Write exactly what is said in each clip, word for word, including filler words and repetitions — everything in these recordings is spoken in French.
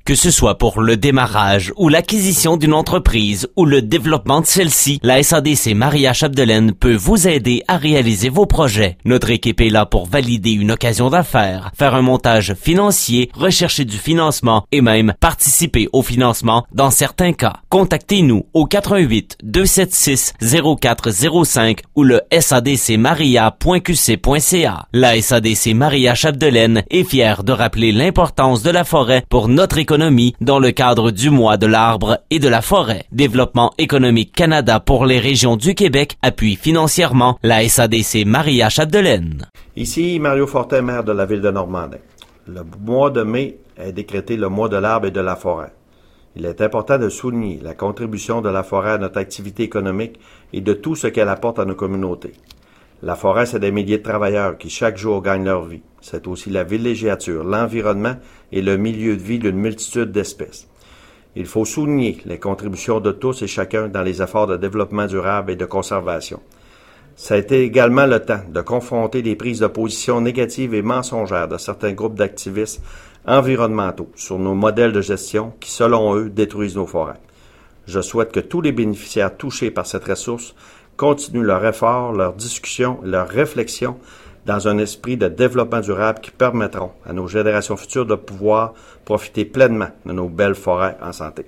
Que ce soit pour le démarrage ou l'acquisition d'une entreprise ou le développement de celle-ci, la S A D C Maria Chapdelaine peut vous aider à réaliser vos projets. Notre équipe est là pour valider une occasion d'affaires, faire un montage financier, rechercher du financement et même participer au financement dans certains cas. Contactez-nous au quatre un huit, deux sept six, zéro quatre zéro cinq ou le s a d c maria point q c point c a. La S A D C Maria Chapdelaine est fière de rappeler l'importance de la forêt pour notre économie dans le cadre du mois de l'arbre et de la forêt. Développement économique Canada pour les régions du Québec appuie financièrement la S A D C Maria Chapdelaine. Ici Mario Fortin, maire de la ville de Normandin. Le mois de mai est décrété le mois de l'arbre et de la forêt. Il est important de souligner la contribution de la forêt à notre activité économique et de tout ce qu'elle apporte à nos communautés. La forêt, c'est des milliers de travailleurs qui chaque jour gagnent leur vie. C'est aussi la villégiature, l'environnement et le milieu de vie d'une multitude d'espèces. Il faut souligner les contributions de tous et chacun dans les efforts de développement durable et de conservation. Ça a été également le temps de confronter les prises de position négatives et mensongères de certains groupes d'activistes environnementaux sur nos modèles de gestion qui, selon eux, détruisent nos forêts. Je souhaite que tous les bénéficiaires touchés par cette ressource continuent leur effort, leur discussion, leur réflexion dans un esprit de développement durable qui permettront à nos générations futures de pouvoir profiter pleinement de nos belles forêts en santé.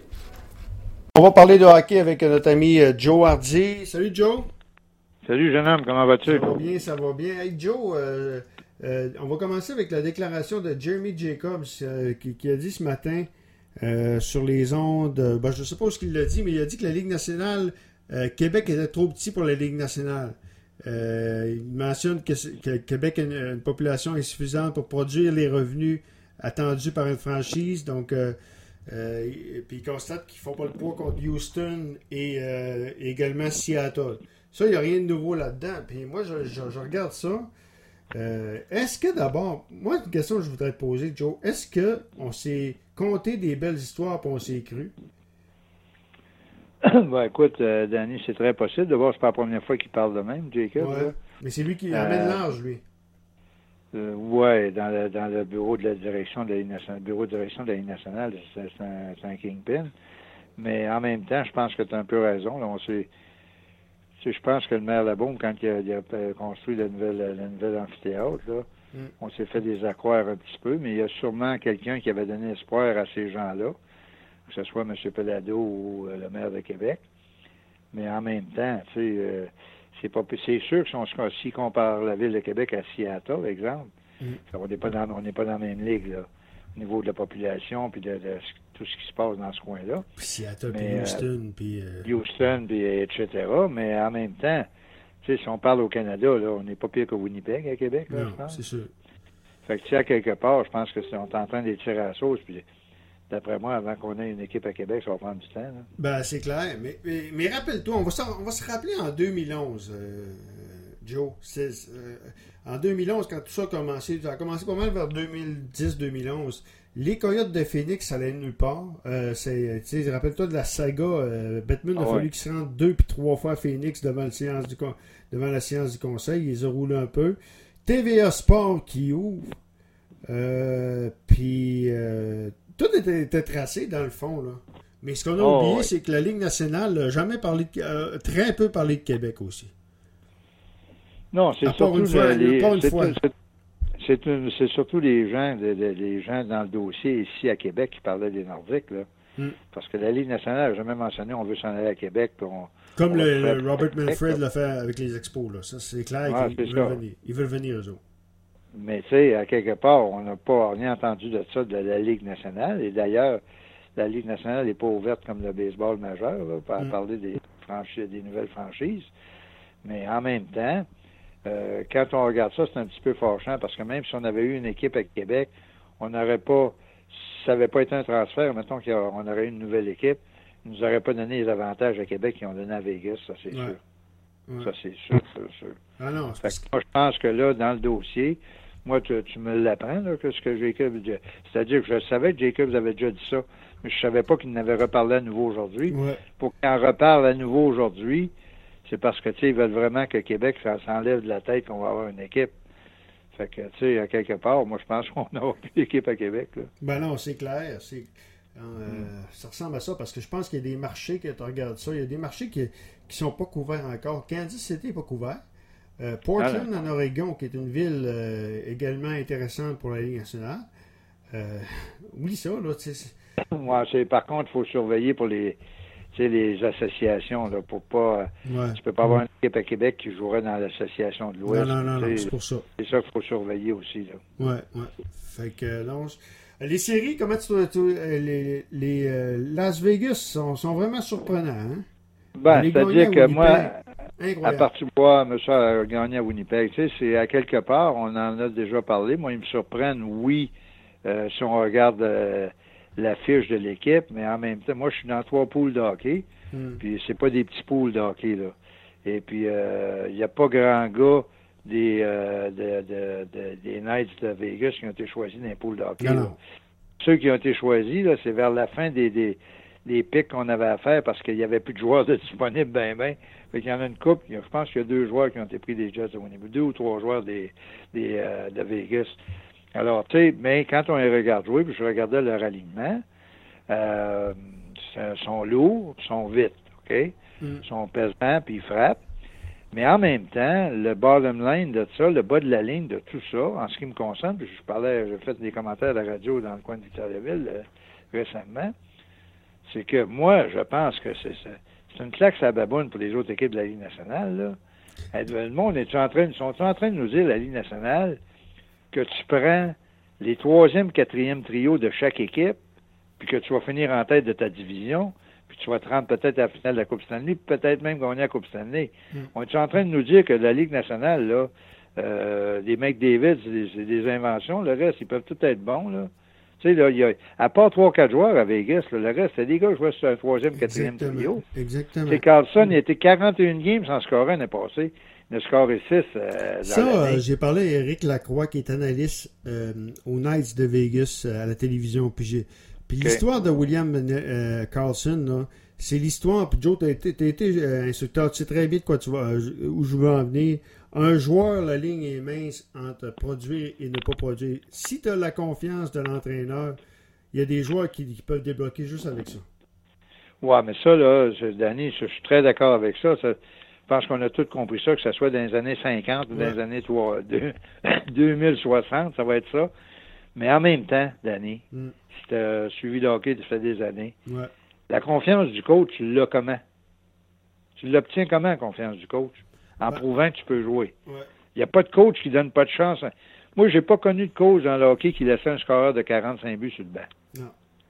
On va parler de hockey avec notre ami Joe Hardy. Salut Joe. Salut jeune homme, comment vas-tu? Ça va bien, ça va bien. Hey Joe, euh, euh, on va commencer avec la déclaration de Jeremy Jacobs euh, qui, qui a dit ce matin euh, sur les ondes, ben, je ne sais pas ce qu'il a dit, mais il a dit que la Ligue nationale Euh, Québec était trop petit pour la Ligue nationale. Euh, il mentionne que, que Québec a une, une population insuffisante pour produire les revenus attendus par une franchise. Donc, euh, euh, puis il constate qu'ils ne font pas le poids contre Houston et euh, également Seattle. Ça, il n'y a rien de nouveau là-dedans. Puis moi, je, je, je regarde ça. Euh, est-ce que d'abord, moi, une question que je voudrais te poser, Joe, est-ce qu'on s'est conté des belles histoires et on s'est cru? Ben, écoute, euh, Danny, c'est très possible. D'abord, c'est pas la première fois qu'il parle de même, Jacob. Ouais. Mais c'est lui qui amène euh, l'âge, lui. Euh, oui, dans le, dans le bureau de la direction de la Ligue nationale, bureau de direction de la Ligue nationale, c'est, c'est, un, c'est un kingpin. Mais en même temps, je pense que tu as un peu raison. Là, on s'est, je pense que le maire Labaume, quand il a, il a construit la nouvelle, la nouvelle amphithéâtre, là, mm. on s'est fait des accroire un petit peu, mais il y a sûrement quelqu'un qui avait donné espoir à ces gens-là, que ce soit M. Pelado ou euh, le maire de Québec. Mais en même temps, tu sais, euh, c'est pas c'est sûr que si on s'y compare la ville de Québec à Seattle, par exemple, mm. on n'est pas dans on n'est pas dans la même ligue, là, au niveau de la population puis de, de tout ce qui se passe dans ce coin-là. Puis Seattle, puis Houston, euh, puis... Euh... Houston, puis et cetera. Mais en même temps, tu sais, si on parle au Canada, là, on n'est pas pire que Winnipeg à Québec, là, non, je pense. c'est sûr. Fait que tu sais, à quelque part, je pense que c'est, on est en train de tirer à la sauce, puis d'après moi, avant qu'on ait une équipe à Québec, ça va prendre du temps. Là. Ben, c'est clair. Mais, mais, mais rappelle-toi, on va, on va se rappeler en deux mille onze, euh, Joe. C'est, euh, en deux mille onze, quand tout ça a commencé, ça a commencé pas mal vers deux mille dix deux mille onze. Les Coyotes de Phoenix, ça allait nulle part. Euh, c'est, tu sais, rappelle-toi de la saga. Euh, Bettman ah, a fallu ouais. qu'il se rende deux puis trois fois à Phoenix devant, le séance du, devant la séance du conseil. Il les a roulés un peu. T V A Sport qui ouvre. Euh, puis... Euh, tout était, était tracé dans le fond, là. Mais ce qu'on a oh, oublié, ouais. c'est que la Ligue nationale n'a jamais parlé de, euh, très peu parlé de Québec aussi. Non, c'est surtout une fois, les, une c'est, fois. C'est, c'est, une, c'est surtout les gens, les, les gens dans le dossier ici à Québec qui parlaient des Nordiques, là. Hmm. Parce que la Ligue nationale n'a jamais mentionné on veut s'en aller à Québec. On, Comme on le, le Robert Manfred l'a fait avec les expos, là. Ça, c'est clair ah, qu'ils veulent venir. Ils veulent venir, eux autres. Mais tu sais, à quelque part, on n'a pas rien entendu de ça de la Ligue nationale. Et d'ailleurs, la Ligue nationale n'est pas ouverte comme le baseball majeur, là, pour mm. parler des, franchises, des nouvelles franchises. Mais en même temps, euh, quand on regarde ça, c'est un petit peu fâchant parce que même si on avait eu une équipe à Québec, on n'aurait pas, si ça n'avait pas été un transfert, mettons qu'on aurait eu une nouvelle équipe, ils ne nous auraient pas donné les avantages à Québec qu'ils ont donné à Vegas, ça c'est ouais. sûr. Ouais. Ça c'est sûr, c'est sûr. Ah non, c'est fait que moi, je pense que là, dans le dossier, moi, tu, tu me l'apprends, là, que ce que Jacob... C'est-à-dire que je savais que Jacob avait déjà dit ça, mais je savais pas qu'il n'avait reparlé à nouveau aujourd'hui. Ouais. Pour qu'il en reparle à nouveau aujourd'hui, c'est parce que, tu sais, ils veulent vraiment que Québec, ça s'enlève de la tête qu'on va avoir une équipe. Fait que, tu sais, à quelque part, moi, je pense qu'on n'aura plus d'équipe à Québec, là. Ben non, c'est clair. C'est... Euh, mm. Ça ressemble à ça parce que je pense qu'il y a des marchés, quand tu regardes ça, il y a des marchés qui ne sont pas couverts encore. Kansas City n'est pas couvert. Euh, Portland, ah, en Oregon, qui est une ville euh, également intéressante pour la Ligue nationale. Euh, oublie ça, là. Ouais, c'est, par contre, il faut surveiller pour les, les associations, là, pour pas... Ouais. Tu peux pas avoir une équipe à Québec qui jouerait dans l'association de l'Ouest. Non, non, non, non, c'est pour ça. C'est ça qu'il faut surveiller aussi, là. Ouais, ouais. Fait que, non, les séries, comment tu... tu les les euh, Las Vegas sont, sont vraiment surprenants, hein? Ben, c'est-à-dire que moi, incroyable. À partir de moi, monsieur a gagné à Winnipeg, tu sais, c'est à quelque part, on en a déjà parlé. Moi, ils me surprennent, oui, euh, si on regarde euh, la fiche de l'équipe, mais en même temps, moi, je suis dans trois poules de hockey, mm. puis c'est pas des petits poules de hockey, là. Et puis, il euh, n'y a pas grand gars des, euh, de, de, de, des Knights de Vegas qui ont été choisis dans les poules de hockey. Non, non. Ceux qui ont été choisis, là, c'est vers la fin des... des les pics qu'on avait à faire parce qu'il n'y avait plus de joueurs de disponibles, ben, ben. Fait qu'il y en a une couple. Je pense qu'il y a deux joueurs qui ont été pris des Jets de Winnipeg, deux ou trois joueurs des, des, euh, de Vegas. Alors, tu sais, mais quand on les regarde jouer, puis je regardais leur alignement, euh, ils sont lourds, ils sont vite, OK? Mm. Ils sont pesants, puis ils frappent. Mais en même temps, le bottom line de ça, le bas de la ligne de tout ça, en ce qui me concerne, puis je parlais, j'ai fait des commentaires à la radio dans le coin de Victoriaville euh, récemment, c'est que moi, je pense que c'est, c'est une claque à baboune pour les autres équipes de la Ligue nationale. Là. Le monde est en train, sont en train de nous dire, la Ligue nationale, que tu prends les troisième, quatrième trios de chaque équipe, puis que tu vas finir en tête de ta division, puis tu vas te rendre peut-être à la finale de la Coupe Stanley, puis peut-être même gagner la Coupe Stanley. Mm. On est en train de nous dire que la Ligue nationale, là, euh, les McDavid, c'est des, c'est des inventions. Le reste, ils peuvent tout être bons, là. Tu sais, là, il y a, à part trois quatre joueurs à Vegas, là, le reste, c'est des gars qui jouaient sur un troisième, quatrième trio. Exactement. C'est Carlson, il a été quarante et une games sans scorer l'année passée. Il a scoré six. Euh, Ça, euh, j'ai parlé à Éric Lacroix, qui est analyste euh, aux Knights de Vegas euh, à la télévision. Puis, j'ai, puis okay. l'histoire de William euh, Carlson, là, c'est l'histoire. Puis Joe, tu as été, t'as été euh, instructeur, tu sais très bien de quoi tu vas, euh, où je veux en venir. Un joueur, la ligne est mince entre produire et ne pas produire. Si tu as la confiance de l'entraîneur, il y a des joueurs qui, qui peuvent débloquer juste avec ça. Ouais, mais ça, là, Danny, je suis très d'accord avec ça. ça. Je pense qu'on a tous compris ça, que ce soit dans les années cinquante ou ouais. dans les années deux mille soixante, ça va être ça. Mais en même temps, Danny, mm. si tu as suivi le hockey depuis des années, ouais. la confiance du coach, tu l'as comment? Tu l'obtiens comment, la confiance du coach? En ouais. prouvant que tu peux jouer. Il ouais. n'y a pas de coach qui donne pas de chance. Moi, j'ai pas connu de coach dans le hockey qui laissait un scoreur de quarante-cinq buts sur le banc. Non.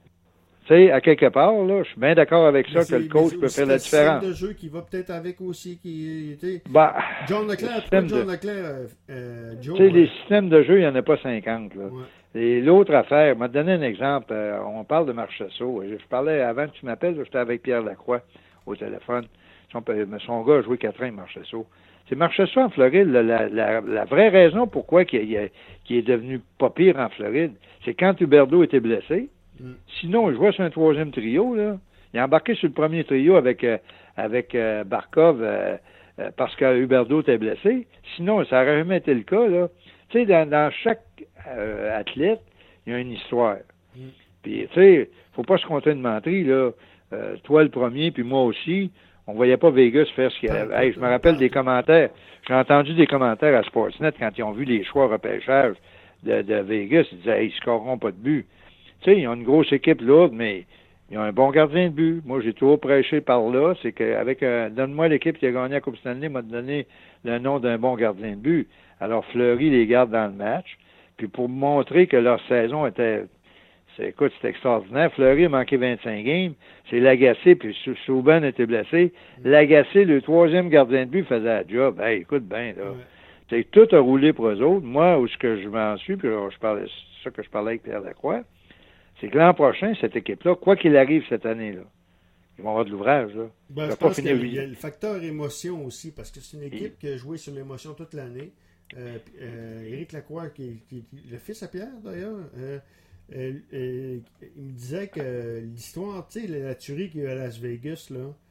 Tu sais, à quelque part, là, je suis bien d'accord avec mais ça que le coach peut faire la différence. C'est le système de jeu qui va peut-être avec aussi. Qui, bah, John Leclerc, pourquoi John de... Leclerc, euh, euh, Joe... Tu sais, les systèmes de jeu, il n'y en a pas cinquante, là. Ouais. Et l'autre affaire, je vais te donner un exemple. Euh, on parle de Marchessault. Je parlais, avant que tu m'appelles, j'étais avec Pierre Lacroix au téléphone. Son, son gars a joué quatre ans, Marchessault. C'est Marchessault en Floride. La, la, la, la vraie raison pourquoi il, a, qu'il est devenu pas pire en Floride, c'est quand Huberdeau était blessé. Mm. Sinon, il jouait sur un troisième trio. Là. Il a embarqué sur le premier trio avec, euh, avec euh, Barkov euh, euh, parce que Huberdeau était blessé. Sinon, ça n'aurait jamais été le cas. Là. Tu sais, dans, dans chaque euh, athlète, il y a une histoire. Mm. Puis, tu sais, faut pas se compter de mentir, là. Euh, toi le premier, puis moi aussi. On voyait pas Vegas faire ce qu'il y avait. Hey, je me rappelle des commentaires. J'ai entendu des commentaires à Sportsnet quand ils ont vu les choix repêchage de, de Vegas. Ils disaient, hey, ils scoreront pas de but. Tu sais, ils ont une grosse équipe lourde, mais ils ont un bon gardien de but. Moi, j'ai toujours prêché par là. C'est qu'avec un, donne-moi l'équipe qui a gagné la Coupe Stanley, m'a donné le nom d'un bon gardien de but. Alors, Fleury les garde dans le match. Puis pour montrer que leur saison était, c'est, écoute, c'est extraordinaire. Fleury a manqué vingt-cinq games. C'est Lagacé, puis Souban était blessé. Lagacé, le troisième gardien de but, faisait la job. Hey, écoute bien, là. Ouais. C'est que tout a roulé pour eux autres. Moi, où ce que je m'en suis, puis je parlais, c'est ça que je parlais avec Pierre Lacroix, c'est que l'an prochain, cette équipe-là, quoi qu'il arrive cette année-là, ils vont avoir de l'ouvrage, là. Ben, je pense qu'il y a le facteur émotion aussi, parce que c'est une équipe Et... qui a joué sur l'émotion toute l'année. Euh, euh, Éric Lacroix, qui, qui, qui le fils à Pierre, d'ailleurs, euh, euh, euh, il me disait que l'histoire, tu sais, la tuerie qu'il y a eu à Las Vegas, là,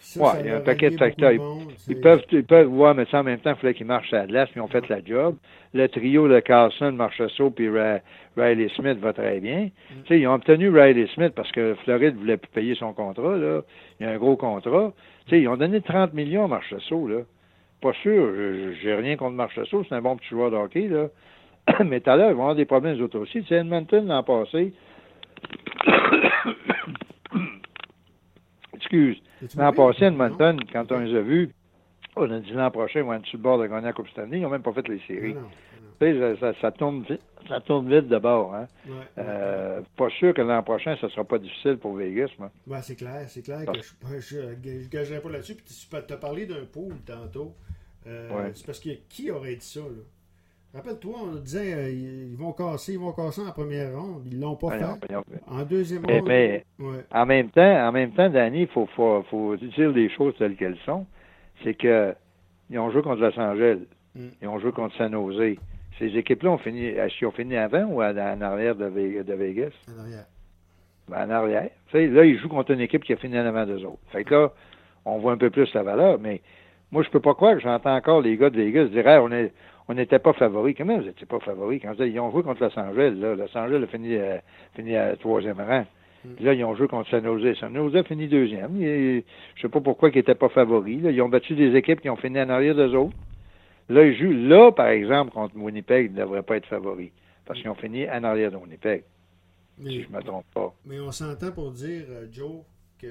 Ça, ouais, ça il y a un leur paquet de allié facteurs. beaucoup de monde, Ils c'est- peuvent, ils peuvent, ouais, mais ça, en même temps, il fallait qu'ils marchent à l'as, puis ils ont fait la job. Le trio de Carlson, Marchessault, puis Ra- Riley Smith va très bien. Mm. Tu sais, ils ont obtenu Riley Smith parce que Floride voulait plus payer son contrat, là. Il y a un gros contrat. Tu sais, ils ont donné trente millions à Marchessault, là. Pas sûr, je- j'ai rien contre Marchessault, c'est un bon petit joueur de hockey, là. Mais tout à l'heure, ils vont avoir des problèmes, les autres aussi. Tu sais, Edmonton, l'an passé, excuse, Es-tu l'an mauvais? passé, Edmonton, Non? quand Ok. on les a vus, on a dit l'an prochain, ils vont être sur le bord de gagner la Coupe Stanley. Ils n'ont même pas fait les séries. Non, non, Tu sais, ça, ça, ça tourne vite, ça tourne vite de bord. Hein? non. Ouais, Euh, pas sûr que l'an prochain, ça sera pas difficile pour Vegas, moi. ouais, c'est clair, c'est clair Ah. que je je, je gagerai pas là-dessus. Puis tu as parlé d'un pool tantôt. Euh, Ouais. C'est parce que qui aurait dit ça, là? Rappelle-toi, on disait euh, ils vont casser, ils vont casser en première ronde. Ils l'ont pas Voyons, fait. voyons. En deuxième Mais- ronde. mais- ouais. En même temps, en même temps, Danny, il faut, faut, faut dire les choses telles qu'elles sont. C'est que ils ont joué contre Los Angeles. Mm. Ils ont joué contre San Jose. Ces équipes-là ont fini, est-ce qu'ils ont fini avant ou en arrière de Ve- de Vegas? En arrière. Ben, en arrière. Tu sais, là, ils jouent contre une équipe qui a fini en avant d'eux autres. Fait que là, on voit un peu plus la valeur, mais moi, je peux pas croire que j'entends encore les gars de Vegas dire hey, on est on n'était pas favoris. Comment vous n'étiez pas favoris? Quand ils ont joué contre Los Angeles, là, Los Angeles a fini, euh, fini à troisième rang. Puis là, ils ont joué contre San Jose. San Jose a fini deuxième. Et, je sais pas pourquoi ils n'étaient pas favoris. Là. Ils ont battu des équipes qui ont fini en arrière d'eux autres. Là, ils jouent, là, par exemple, contre Winnipeg, ils ne devraient pas être favoris. Parce qu'ils ont fini en arrière de Winnipeg. Mais, Si je me trompe pas. mais on s'entend pour dire, euh, Joe, que.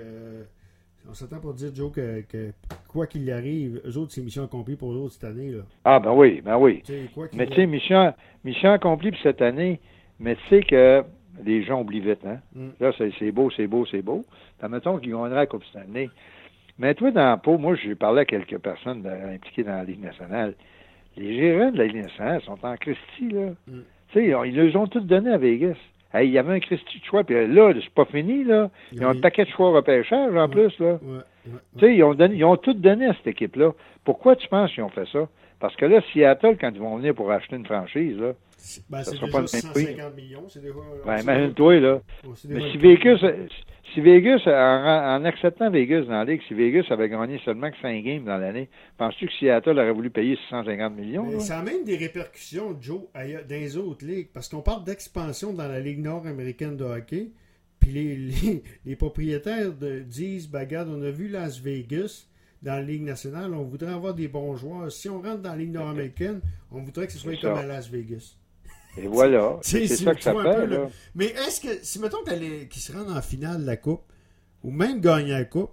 On s'entend pour dire, Joe, que, que quoi qu'il y arrive, eux autres, c'est mission accomplie pour eux autres cette année, là. Ah, ben oui, ben oui. Tu sais, quoi qu'il Mais y tu sais, ait- mission, mission accomplie pour cette année, mais tu sais que les gens oublient vite, hein? Mm. Là, c'est, c'est beau, c'est beau, c'est beau. Admettons qu'ils gagneraient la Coupe Stanley. Mais toi, dans la peau, moi, j'ai parlé à quelques personnes de- impliquées dans la Ligue nationale. Les gérants de la Ligue nationale sont en Christie, là. Mm. Tu sais, ils, ont- ils les ont tous donnés à Vegas. Hey, il y avait un Christie de choix, puis là, c'est pas fini, là. Ils ont un paquet de choix au repêchage, en Ouais. plus, là. Ouais, ouais, Tu ouais. sais, ils ont, donné, ils ont tout donné à cette équipe-là. Pourquoi tu penses qu'ils ont fait ça? Parce que là, Seattle, quand ils vont venir pour acheter une franchise, là, Ben, ça c'est sera déjà pas le même prix. cent cinquante millions. C'est déjà, ben, c'est imagine-toi, là. déjà- c'est Mais déjà si le Vegas, prix. si Vegas, en, en acceptant Vegas dans la Ligue, si Vegas avait gagné seulement que cinq games dans l'année, penses-tu que Seattle aurait voulu payer six cent cinquante millions? Mais là? ça a même des répercussions, Joe, ailleurs- dans les autres ligues. Parce qu'on parle d'expansion dans la Ligue nord-américaine de hockey. Puis les, les, les propriétaires de, disent, ben, regarde, on a vu Las Vegas dans la Ligue nationale, on voudrait avoir des bons joueurs. Si on rentre dans la Ligue nord-américaine, on voudrait que ce soit C'est comme ça. à Las Vegas. Et voilà. C'est- C'est c'est- ça que tu ça vois un fait, peu, là. là. Mais est-ce que, si mettons qu'elle qu'ils se rendent en finale de la Coupe, ou même gagner la Coupe,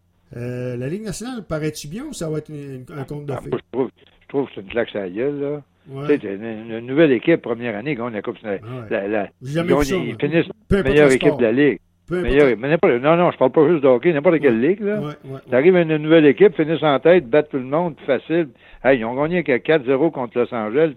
euh, la Ligue nationale, paraît-tu bien ou ça va être une- un conte de Ah, fées? moi, je, trouve, je trouve que c'est une claque sur la gueule, là. Ouais. Tu sais, t'as une, une nouvelle équipe, première année, gagne la Coupe. La, Ouais. la, la, J'ai jamais ils vu gagnent- ça, ils moi. finissent Peu importe meilleure le équipe sport. de la Ligue. Peu importe Meilleure, le- mais n'importe, non, non, je parle pas juste de hockey, n'importe quelle ligue, là. Ouais, ouais, ouais. T'arrives à une nouvelle équipe, finissent en tête, battent tout le monde, facile. Hey, ils ont gagné quatre zéro contre Los Angeles,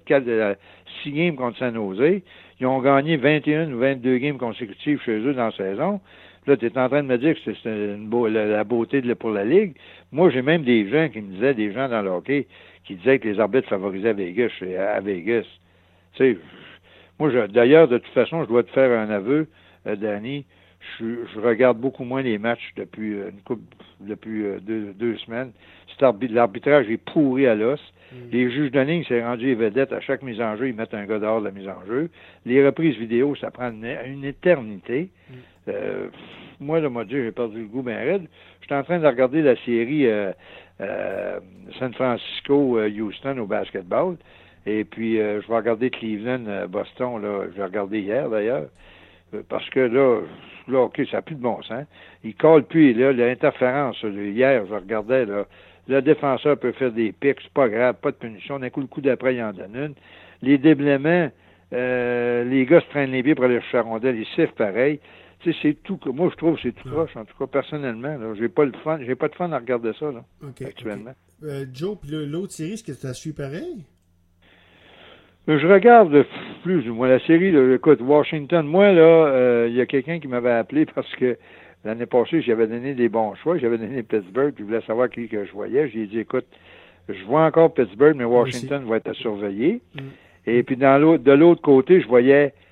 six games contre San Jose. Ils ont gagné vingt et un ou vingt-deux games consécutives chez eux dans la saison. Là, tu es en train de me dire que c'est c'est une beau, la, la beauté de, pour la Ligue. Moi, j'ai même des gens qui me disaient, des gens dans le hockey, qui disaient que les arbitres favorisaient Vegas, à, à Vegas. Tu sais, moi, je, d'ailleurs, de toute façon, je dois te faire un aveu, euh, Danny. Je, je regarde beaucoup moins les matchs depuis euh, une couple, depuis euh, deux, deux semaines. Cet arbitre, l'arbitrage est pourri à l'os. Mm. Les juges de ligne, c'est rendu les vedettes. À chaque mise en jeu, ils mettent un gars dehors de la mise en jeu. Les reprises vidéo, ça prend une, une éternité. Mm. Euh, moi, le mois j'ai perdu le goût bien raide. Je suis en train de regarder la série euh, euh, San Francisco-Houston au basketball. Et puis, euh, je vais regarder Cleveland-Boston. Là, je vais regarder hier, d'ailleurs. Parce que là, là, OK, ça n'a plus de bon sens. Il colle plus, là, l'interférence. Hier, je regardais, là, le défenseur peut faire des pics, c'est pas grave, pas de punition. D'un coup, le coup d'après, il en donne une. Les déblaiements, euh, les gars se traînent les pieds pour aller chercher la rondelle, ils sifflent pareil. Tu sais, c'est tout, moi, je trouve que c'est tout proche, en tout cas, personnellement, là. J'ai pas le fun, j'ai pas de fun à regarder ça, là, okay, actuellement. Okay. Euh, Joe, puis l'autre série, est-ce que tu as suivi pareil? Je regarde plus ou moins la série. Là, écoute, Washington, moi, là, euh, il y a quelqu'un qui m'avait appelé parce que l'année passée, j'avais donné des bons choix. J'avais donné Pittsburgh, puis je voulais savoir qui que je voyais. J'ai dit, écoute, je vois encore Pittsburgh, mais Washington va être à surveiller. Mm. Et puis, dans l'autre, de l'autre côté, je voyais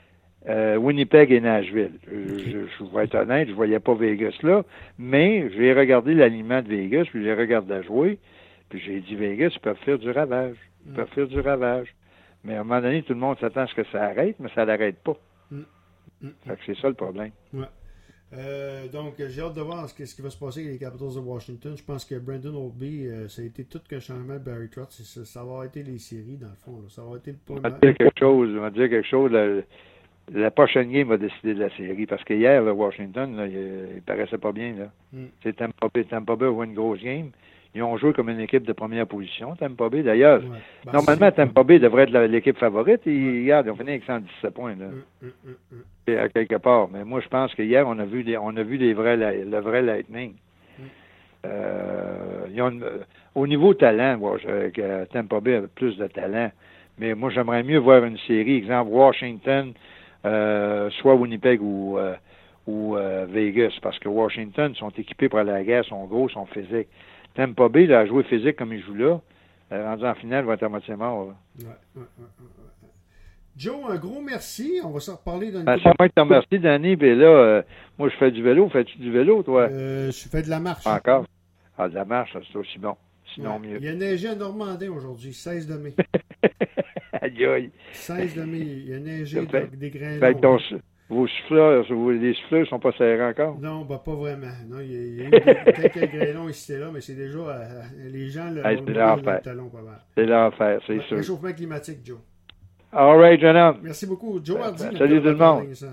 euh, Winnipeg et Nashville. Je, je, je vais être honnête, je voyais pas Vegas là, mais j'ai regardé l'alignement de Vegas, puis j'ai regardé jouer, puis j'ai dit Vegas, ils peuvent faire du ravage. Ils peuvent faire du ravage. Mais à un moment donné, tout le monde s'attend à ce que ça arrête, mais ça l'arrête pas. Mm. Mm. Fait que c'est ça le problème. Ouais. Euh, donc, j'ai hâte de voir ce, ce qui va se passer avec les Capitals de Washington. Je pense que Brandon Oldby, euh, ça a été tout qu'un changement de Barry Trotz. Ça, ça va avoir été les séries, dans le fond. Là. Ça va avoir été le On va dire quelque chose. On va dire quelque chose. La, la prochaine game va décider de la série. Parce que hier, là, Washington, là, il, il paraissait pas bien. Là. Mm. C'est Tampa Bay. Tampa Bay a joué une grosse game. Ils ont joué comme une équipe de première position, Tampa Bay. D'ailleurs, ouais. ben, normalement, Tampa Bay devrait être la, l'équipe favorite. Et ouais. Regarde, ils ont fini avec cent dix-sept points. Là. Mm, mm, mm, mm. À quelque part. Mais moi, je pense qu'hier, on a vu des, on a vu les vrais, le vrai Lightning. Mm. Euh, ils ont une, au niveau talent, bon, je, Tampa Bay a plus de talent. Mais moi, j'aimerais mieux voir une série, exemple Washington, euh, soit Winnipeg ou, euh, ou euh, Vegas. Parce que Washington sont équipés pour aller à la guerre, sont gros, sont physiques. Tampa Bay, là, a joué physique comme il joue là. Euh, rendu en finale, il va être à moitié mort. Ouais, ouais, ouais, ouais. Joe, un gros merci. On va se reparler dans une ben, c'est moi qui te remercie, Danny. Puis là, euh, moi, je fais du vélo. Fais-tu du vélo, toi? Euh, je fais de la marche. Encore? Ah, de la marche, c'est aussi bon. Sinon, ouais. mieux. Il y a neigé à Normandin aujourd'hui, seize de mai. Aïe, aïe. seize de mai. Il y a neigé fait, des grains fait ton, vos souffleurs, les souffleurs ne sont pas serrés encore? Non, ben, pas vraiment. Non, il y a, il y a eu des, quelques grêlons ici et là, mais c'est déjà... Euh, les gens le, hey, c'est l'enfer. C'est l'enfer, c'est ouais, sûr. Réchauffement climatique, Joe. All right, jeune homme. Merci beaucoup. Joe Hardy. Salut tout le monde.